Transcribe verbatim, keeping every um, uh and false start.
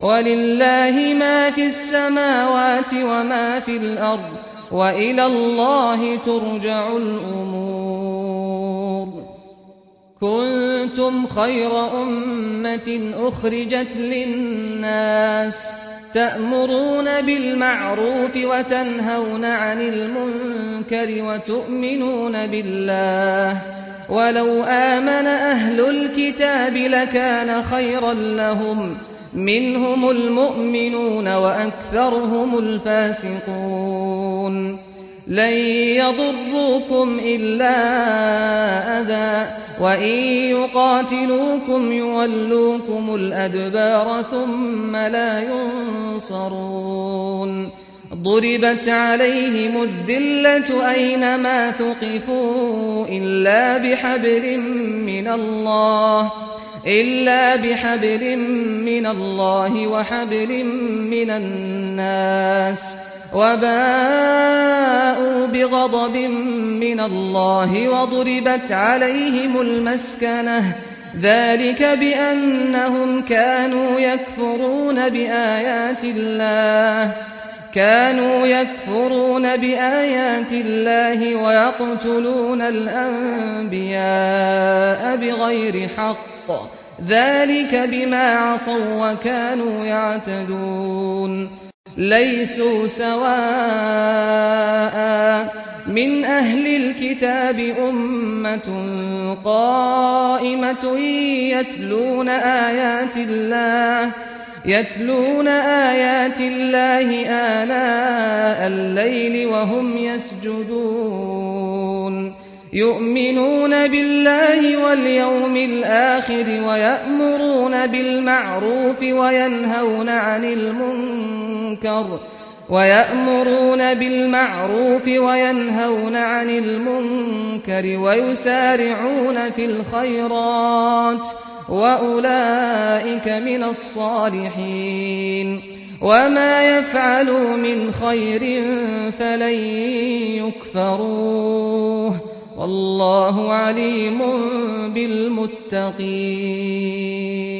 وَلِلَّهِ مَا فِي السَّمَاوَاتِ وَمَا فِي الْأَرْضِ وَإِلَى اللَّهِ تُرْجَعُ الْأُمُورُ. كُنتُمْ خَيْرَ أُمَّةٍ أُخْرِجَتْ لِلنَّاسِ تَأْمُرُونَ بِالْمَعْرُوفِ وَتَنْهَوْنَ عَنِ الْمُنكَرِ وَتُؤْمِنُونَ بِاللَّهِ وَلَوْ آمَنَ أَهْلُ الْكِتَابِ لَكَانَ خَيْرًا لَّهُم مِّنْهُمُ الْمُؤْمِنُونَ وَأَكْثَرُهُمُ الْفَاسِقُونَ. لَن يَضُرُّوكُمْ إِلَّا أَذًى وَإِن يُقَاتِلُوكُمْ يُوَلُّوكُمُ الْأَدْبَارَ ثُمَّ لَا يُنصَرُونَ. ضُرِبَتْ عَلَيْهِمُ الذِّلَّةُ أَيْنَمَا ثُقِفُوا إِلَّا بِحَبْلٍ مِّنَ اللَّهِ إِلَّا بِحَبْلٍ مِّنَ اللَّهِ وَحَبْلٍ مِّنَ النَّاسِ وَبَاءُوا بِغَضَبٍ مِّنَ اللَّهِ وَضُرِبَتْ عَلَيْهِمُ الْمَسْكَنَةُ ذَلِكَ بِأَنَّهُمْ كَانُوا يَكْفُرُونَ بِآيَاتِ اللَّهِ كانوا يكفرون بآيات الله ويقتلون الأنبياء بغير حق ذلك بما عصوا وكانوا يعتدون. ليسوا سواء من أهل الكتاب أمة قائمة يتلون آيات الله يتلون آيات الله آناء الليل وهم يسجدون يؤمنون بالله واليوم الآخر ويأمرون بالمعروف وينهون عن المنكر ويأمرون بالمعروف وينهون عن المنكر ويسارعون في الخيرات وأولئك من الصالحين. وما يفعلوا من خير فلن يكفروه والله عليم بالمتقين.